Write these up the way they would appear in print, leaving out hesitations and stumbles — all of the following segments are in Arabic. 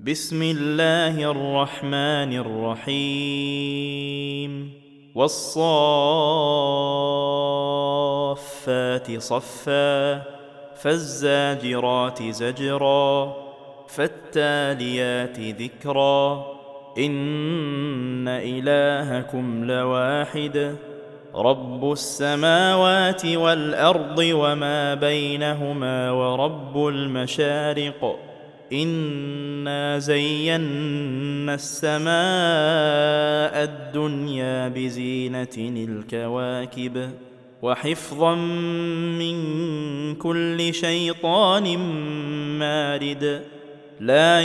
بسم الله الرحمن الرحيم والصافات صفا فالزاجرات زجرا فالتاليات ذكرا إن إلهكم لواحد رب السماوات والأرض وما بينهما ورب المشارق إنا زينا السماء الدنيا بزينة الكواكب وحفظا من كل شيطان مارد لا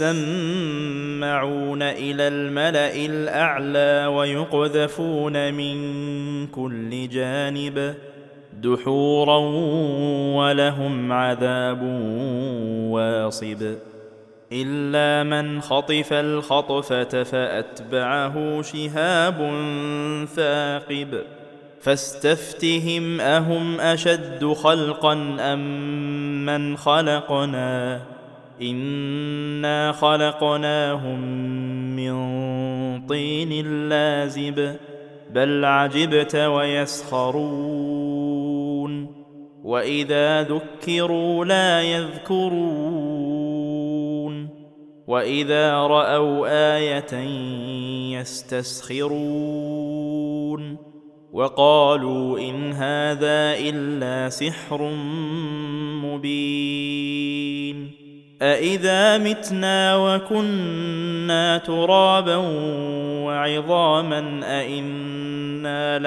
يسمعون إلى الملأ الأعلى ويقذفون من كل جانب دحورا ولهم عذاب واصب إلا من خطف الخطفة فأتبعه شهاب ثاقب فاستفتهم أهم أشد خلقا أم من خلقنا إنا خلقناهم من طين لازب بل عجبت ويسخرون وإذا ذكروا لا يذكرون وإذا رأوا آية يستسخرون وقالوا إن هذا إلا سحر مبين أإذا متنا وكنا ترابا وعظاما أإنا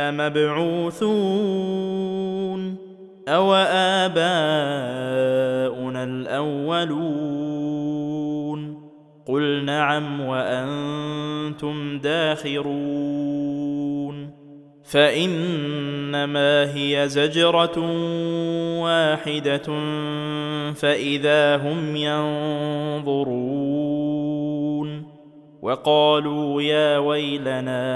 لمبعوثون أو آباؤنا الأولون قل نعم وأنتم داخرون فإنما هي زجرة واحدة فإذا هم ينظرون وقالوا يا ويلنا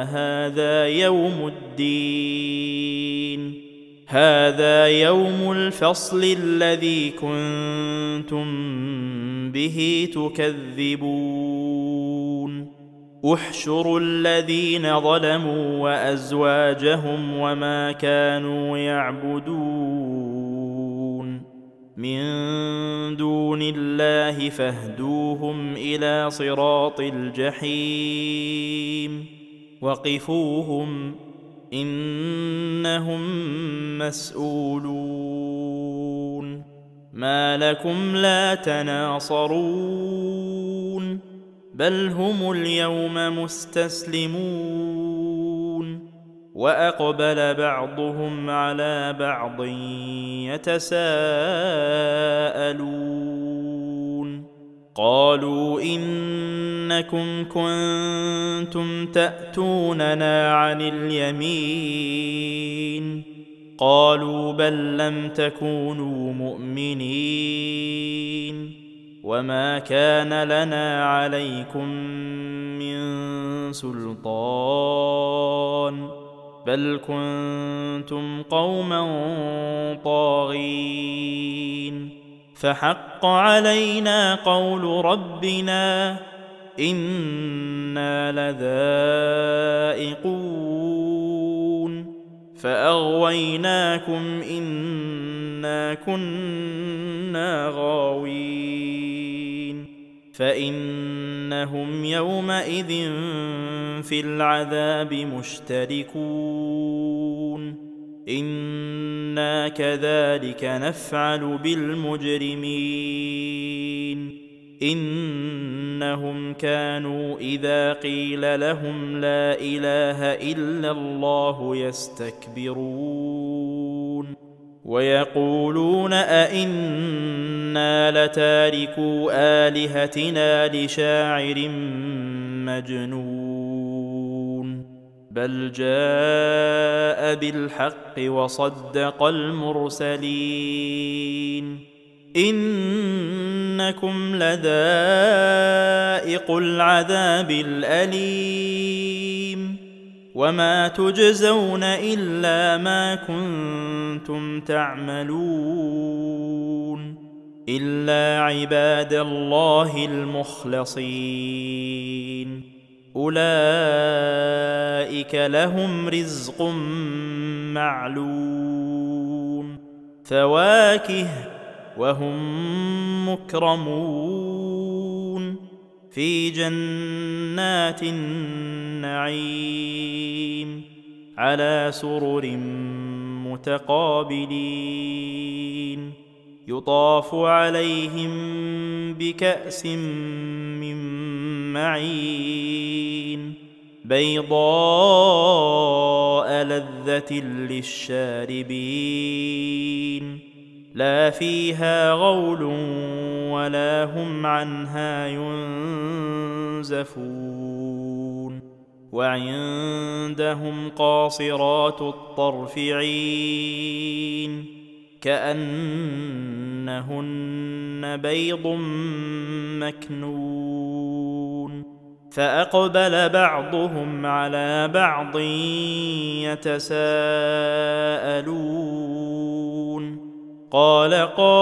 هذا يوم الفصل الذي كنتم به تكذبون احشروا الذين ظلموا وأزواجهم وما كانوا يعبدون من دون الله فاهدوهم إلى صراط الجحيم وقفوهم إنهم مسؤولون ما لكم لا تناصرون بل هم اليوم مستسلمون وأقبل بعضهم على بعض يتساءلون قالوا إنكم كنتم تأتوننا عن اليمين قالوا بل لم تكونوا مؤمنين وما كان لنا عليكم من سلطان بل كنتم قوما طاغين فحق علينا قول ربنا إنا لذائقون فأغويناكم إنا كنا غاوين فإنهم يومئذ في العذاب مشتركون إنا كذلك نفعل بالمجرمين إنهم كانوا إذا قيل لهم لا إله إلا الله يستكبرون ويقولون أئنا لتاركو آلهتنا لشاعر مجنون بل جاء بالحق وصدق المرسلين إنكم لذائقو العذاب الأليم وما تجزون إلا ما كنتم تعملون إلا عباد الله المخلصين أولئك لهم رزق معلوم فواكه وهم مكرمون في جنات النعيم على سرر متقابلين يطاف عليهم بكأس من معين بيضاء لذة للشاربين لا فيها غول ولا هم عنها ينزفون وعندهم قاصرات الطرف عين كأنهن بيض مكنون فأقبل بعضهم على بعض يتساءلون قال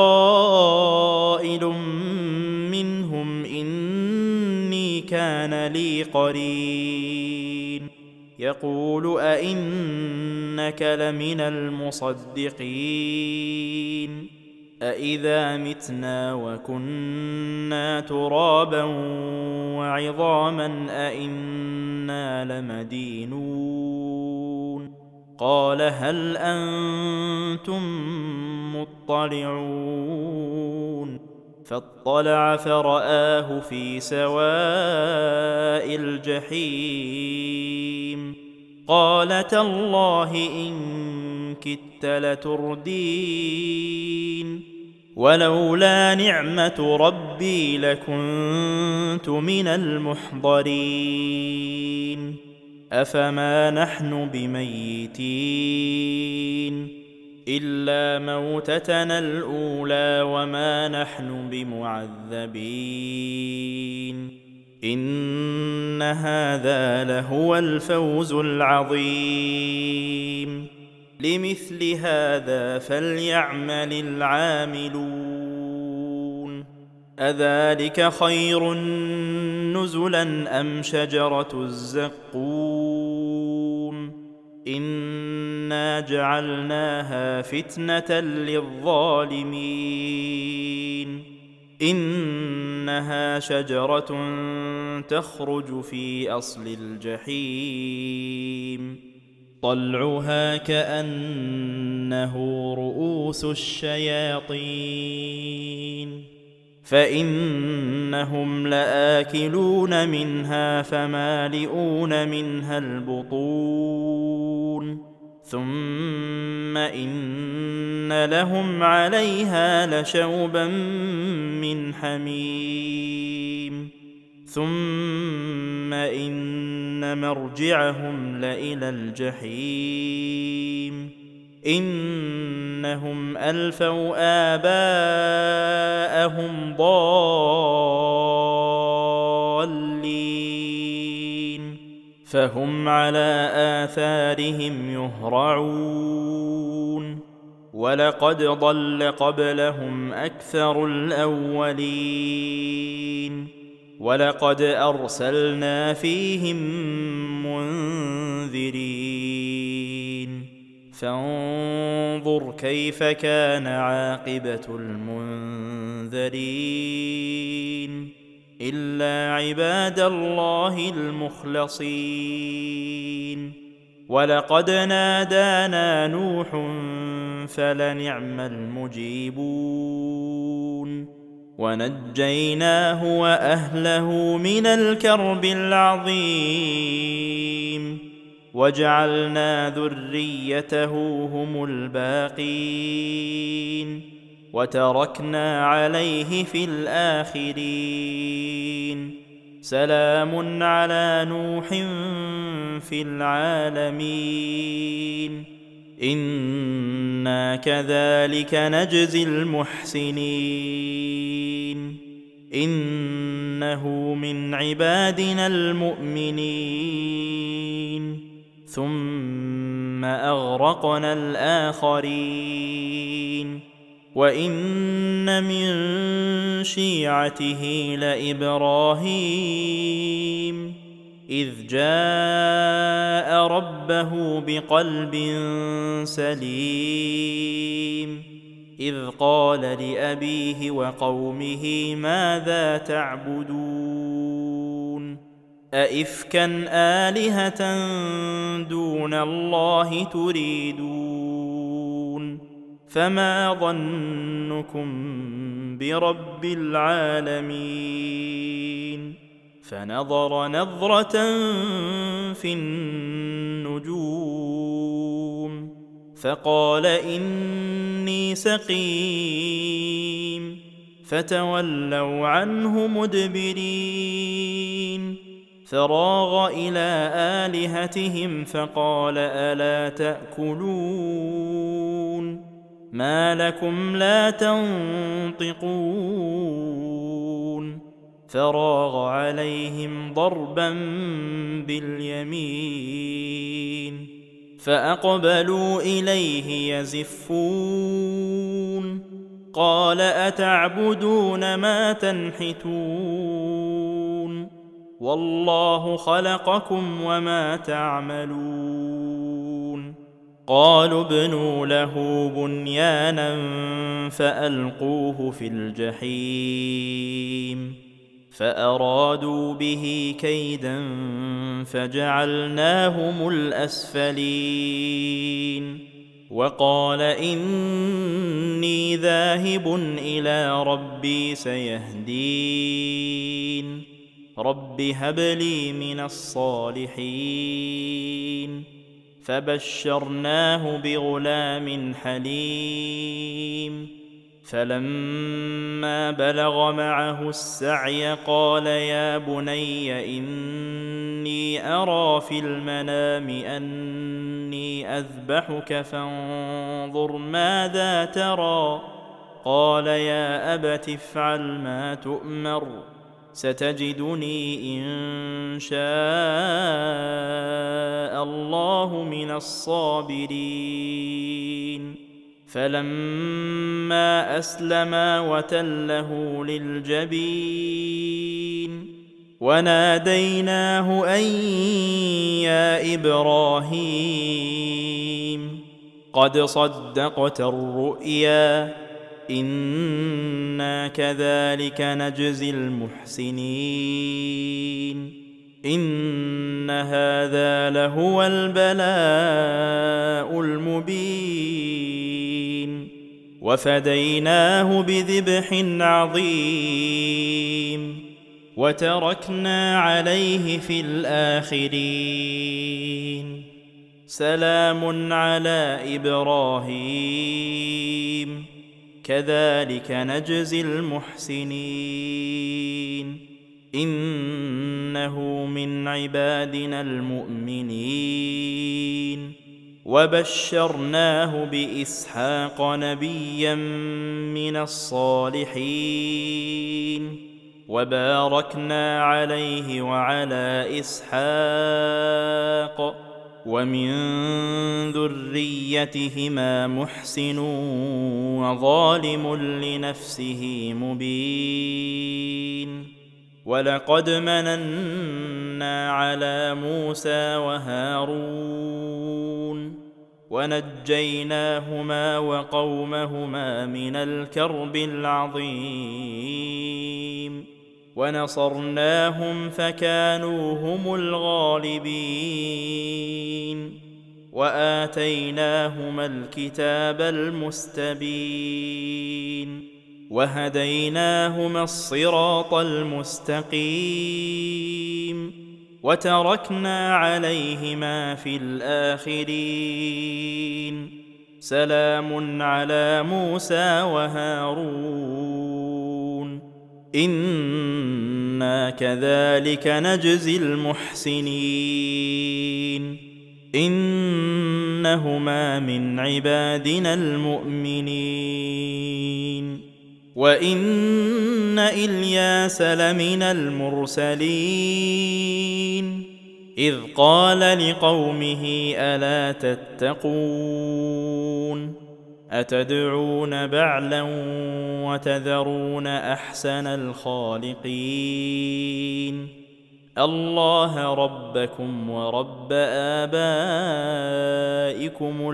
قائل منهم إني كان لي قرين يقول أئنك لمن المصدقين أئذا متنا وكنا ترابا وعظاما أئنا لمدينون قال هل أنتم مطلعون فاطلع فرآه في سواء الجحيم قال تالله إن كدت لتردين ولولا نعمة ربي لكنت من المحضرين أفما نحن بميتين إلا موتتنا الأولى وما نحن بمعذبين إن هذا لهو الفوز العظيم لمثل هذا فليعمل العاملون أذلك خير نزلا أم شجرة الزقوم إنا جعلناها فتنة للظالمين إنها شجرة تخرج في أصل الجحيم طلعها كأنه رؤوس الشياطين فإنهم لآكلون منها فمالئون منها البطون ثم إن لهم عليها لشوبا من حميم ثم إن مرجعهم لإلى الجحيم إنهم ألفوا آباءهم ضالين فهم على آثارهم يهرعون ولقد ضل قبلهم أكثر الأولين ولقد أرسلنا فيهم منذرين فانظر كيف كان عاقبة المنذرين إلا عباد الله المخلصين ولقد نادانا نوح فلنعم المجيبون ونجيناه وأهله من الكرب العظيم وجعلنا ذريته هم الباقين وتركنا عليه في الآخرين سلام على نوح في العالمين إنا كذلك نجزي المحسنين إنه من عبادنا المؤمنين ثم أغرقنا الآخرين وإن من شيعته لإبراهيم إذ جاء ربه بقلب سليم إذ قال لأبيه وقومه ماذا تعبدون أئفكا آلهة دون الله تريدون فما ظنكم برب العالمين فنظر نظرة في النجوم فقال إني سقيم فتولوا عنه مدبرين فراغ إلى آلهتهم فقال ألا تأكلون ما لكم لا تنطقون فراغ عليهم ضربا باليمين فأقبلوا إليه يزفون قال أتعبدون ما تنحتون والله خلقكم وما تعملون قالوا ابنوا له بنيانا فألقوه في الجحيم فأرادوا به كيدا فجعلناهم الأسفلين وقال إني ذاهب إلى ربي سيهدين رب هب لي من الصالحين فبشرناه بغلام حليم فلما بلغ معه السعي قال يا بني إني أرى في المنام أني أذبحك فانظر ماذا ترى قال يا أبت افعل ما تؤمر ستجدني إن شاء الله من الصابرين فلما أسلما وتله للجبين وناديناه أن يا إبراهيم قد صدقت الرؤيا إنا كذلك نجزي المحسنين إن هذا لهو البلاء المبين وفديناه بذبح عظيم وتركنا عليه في الآخرين سلام على إبراهيم كذلك نجزي المحسنين إنه من عبادنا المؤمنين وبشرناه بإسحاق نبيا من الصالحين وباركنا عليه وعلى إسحاق ومن ذريتهما محسن وظالم لنفسه مبين ولقد مننا على موسى وهارون ونجيناهما وقومهما من الكرب العظيم ونصرناهم فكانوا هم الغالبين وآتيناهما الكتاب المستبين وهديناهما الصراط المستقيم وتركنا عليهما في الآخرين سلام على موسى وهارون إنا كذلك نجزي المحسنين إنهما من عبادنا المؤمنين وإن إلياس لمن المرسلين إذ قال لقومه ألا تتقون أتدعون بعلا وتذرون أحسن الخالقين الله ربكم ورب آبائكم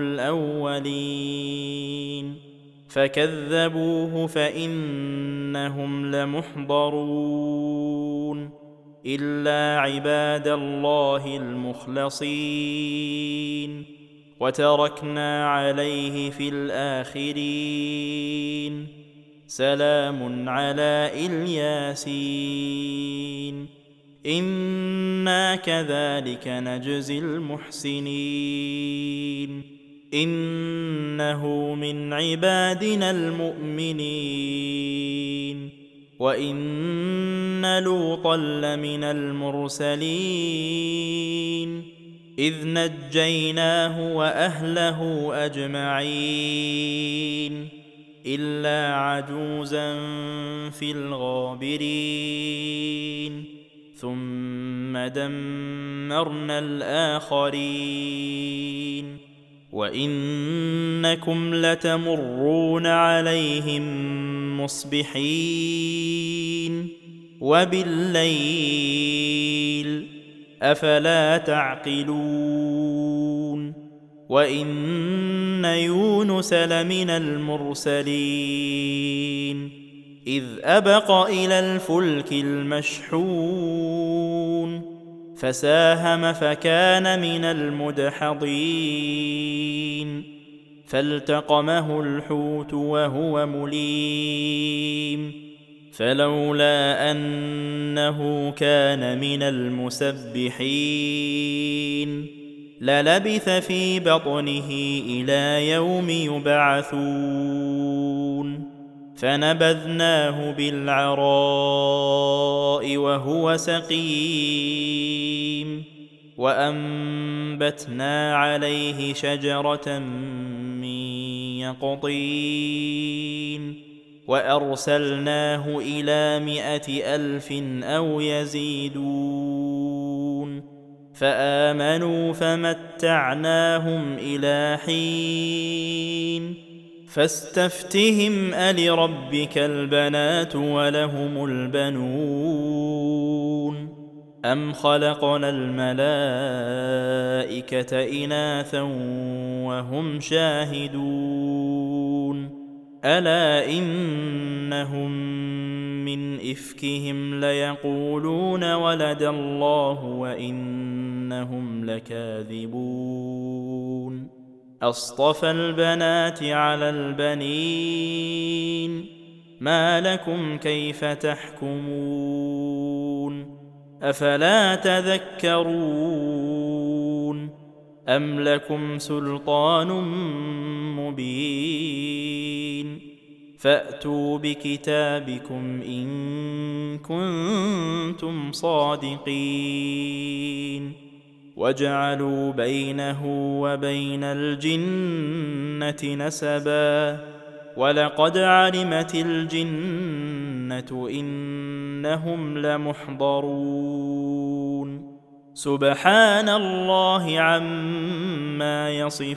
الأولين فكذبوه فإنهم لمحضرون إلا عباد الله المخلصين وتركنا عليه في الآخرين سلام على الياسين إنا كذلك نجزي المحسنين إنه من عبادنا المؤمنين وإن لوطا لمن المرسلين إذ نجيناه وأهله أجمعين إلا عجوزا في الغابرين ثم دمرنا الآخرين وإنكم لتمرون عليهم مصبحين وبالليل أفلا تعقلون وإن يونس لمن المرسلين إذ أبق إلى الفلك المشحون فساهم فكان من المدحضين فالتقمه الحوت وهو مليم فلولا أنه كان من المسبحين للبث في بطنه إلى يوم يبعثون فنبذناه بالعراء وهو سقيم وأنبتنا عليه شجرة من يقطين وأرسلناه إلى 100,000 أو يزيدون فآمنوا فمتعناهم إلى حين فاستفتهم ألربك البنات ولهم البنون أم خلقنا الملائكة إناثا وهم شاهدون ألا إنهم من إفكهم ليقولون ولد الله وإنهم لكاذبون أصطفى البنات على البنين ما لكم كيف تحكمون أفلا تذكرون أم لكم سلطان مبين فأتوا بكتابكم إن كنتم صادقين وجعلوا بينه وبين الجنة نسبا ولقد علمت الجنة إنهم لمحضرون سبحان الله عما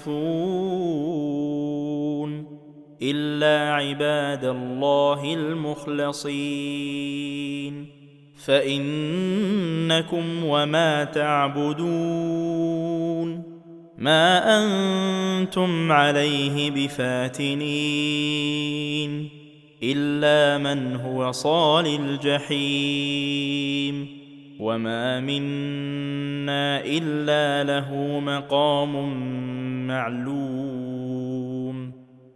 يصفون إلا عباد الله المخلصين فإنكم وما تعبدون ما أنتم عليه بفاتنين إلا من هو صال الجحيم وما منا إلا له مقام معلوم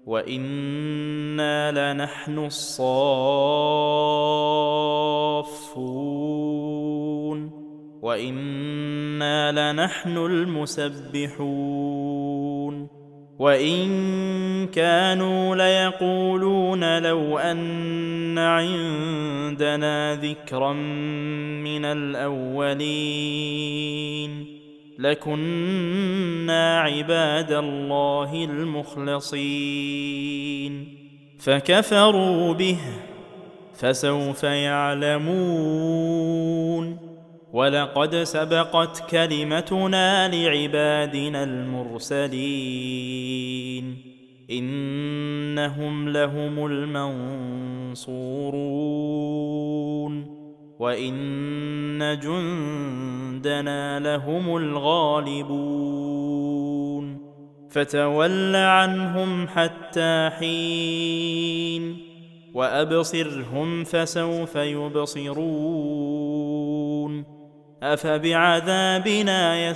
وإنا لنحن الصافون وإنا لنحن المسبحون وإن كانوا ليقولون لو أن عندنا ذكرا من الأولين لكنا عباد الله المخلصين فكفروا به فسوف يعلمون ولقد سبقت كلمتنا لعبادنا المرسلين إنهم لهم المنصورون وإن جندنا لهم الغالبون فتول عنهم حتى حين وأبصرهم فسوف يبصرون أفبعذابنا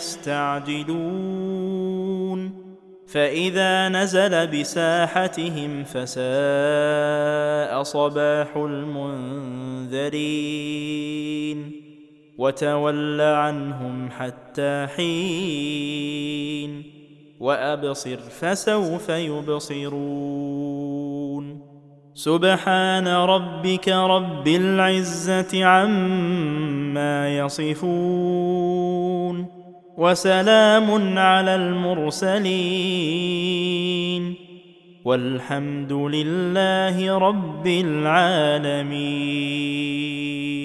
يستعجلون فإذا نزل بساحتهم فساء صباح المنذرين وتول عنهم حتى حين وأبصر فسوف يبصرون سبحان ربك رب العزة عما يصفون وسلام على المرسلين والحمد لله رب العالمين.